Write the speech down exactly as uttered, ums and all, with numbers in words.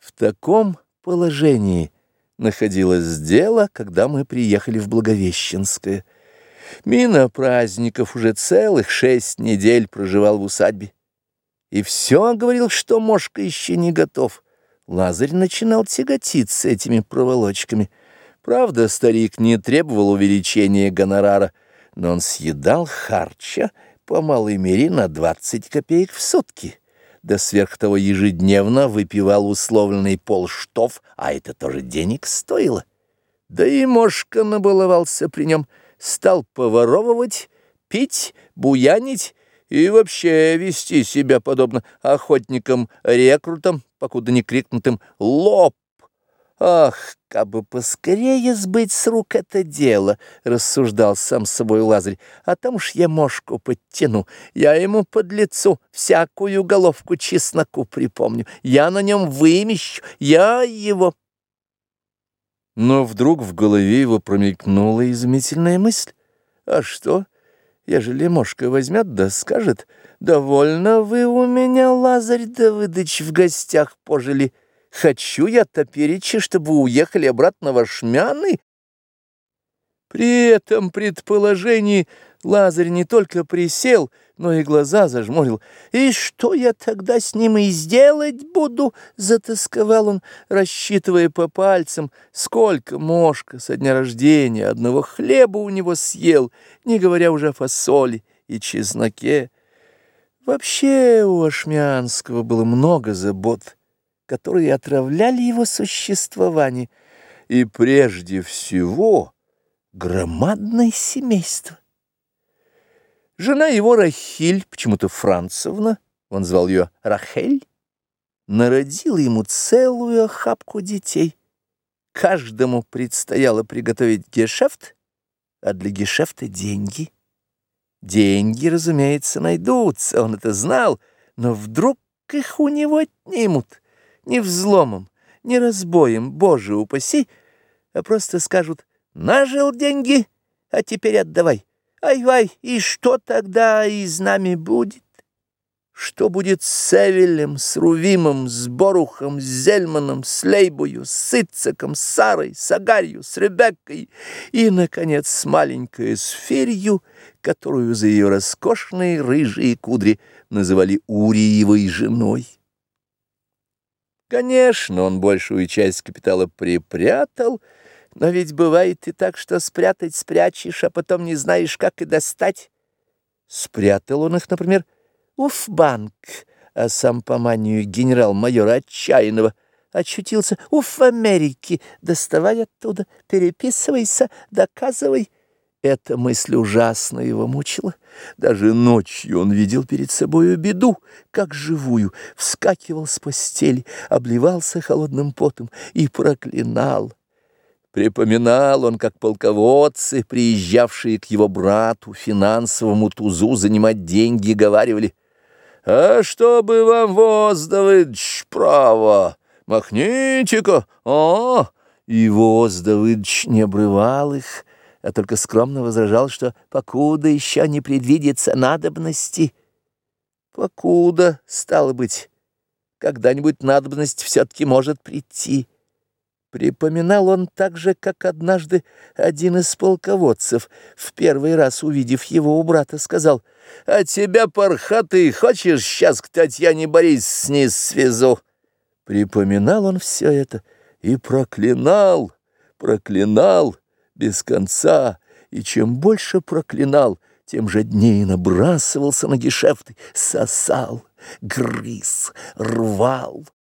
В таком положении находилось дело, когда мы приехали в Благовещенское. Мина Праздников уже целых шесть недель проживал в усадьбе. И все говорил, что Мошко еще не готов. Лазарь начинал тяготиться этими проволочками. Правда, старик не требовал увеличения гонорара, но он съедал харча по малой мере на двадцать копеек в сутки. Да сверх того ежедневно выпивал условленный полштоф, а это тоже денег стоило. Да и Мошко набаловался при нем, стал поворовывать, пить, буянить и вообще вести себя подобно охотникам-рекрутам, покуда не крикнутым «Лоб!». «Ах, как бы поскорее сбыть с рук это дело!» — рассуждал сам с собой Лазарь. «А там уж я Мошку подтяну, я ему под лицу всякую головку чесноку припомню, я на нем вымещу, я его...» Но вдруг в голове его промелькнула изумительная мысль. «А что, ежели Мошко возьмет да скажет: довольно вы у меня, Лазарь Давыдыч, в гостях пожили. Хочу я топереча, чтобы уехали обратно в Ашмяны». При этом предположении Лазарь не только присел, но и глаза зажмурил. «И что я тогда с ним и сделать буду?» — затосковал он, рассчитывая по пальцам, сколько Мошко со дня рождения одного хлеба у него съел, не говоря уже о фасоли и чесноке. Вообще у Ашмянского было много забот, которые отравляли его существование, и прежде всего громадное семейство. Жена его Рахиль, почему-то Францевна, он звал ее Рахель, народила ему целую охапку детей. Каждому предстояло приготовить гешефт, а для гешефта деньги. Деньги, разумеется, найдутся, он это знал, но вдруг их у него отнимут. Не взломом, не разбоем, Боже упаси, а просто скажут: «Нажил деньги, а теперь отдавай». Ай-вай, и что тогда и с нами будет? Что будет с Эвелем, с Рувимом, с Борухом, с Зельманом, с Лейбою, с Ицеком, с Сарой, с Агарью, с Ребеккой и, наконец, с маленькой Сферью, которую за ее роскошные рыжие кудри называли Уриевой женой? Конечно, он большую часть капитала припрятал, но ведь бывает и так, что спрятать спрячешь, а потом не знаешь, как и достать. Спрятал он их, например, в банк, а сам по манию генерал-майора Отчаянного очутился в Америке. Доставай оттуда, переписывайся, доказывай. Эта мысль ужасно его мучила. Даже ночью он видел перед собою беду, как живую, вскакивал с постели, обливался холодным потом и проклинал. Припоминал он, как полководцы, приезжавшие к его брату, финансовому тузу, занимать деньги, говаривали: «А чтобы вам, Воз Давыдыч, право, махните-ка, а?» И Воз Давыдыч не обрывал их, а только скромно возражал, что покуда еще не предвидится надобности. Покуда, стало быть, когда-нибудь надобность все-таки может прийти. Припоминал он так же, как однажды один из полководцев, в первый раз увидев его у брата, сказал: «А тебя, пархатый, хочешь, сейчас к Татьяне Борисовне свезу?» Припоминал он все это и проклинал, проклинал без конца, и чем больше проклинал, тем жаднее набрасывался на гешефты, сосал, грыз, рвал.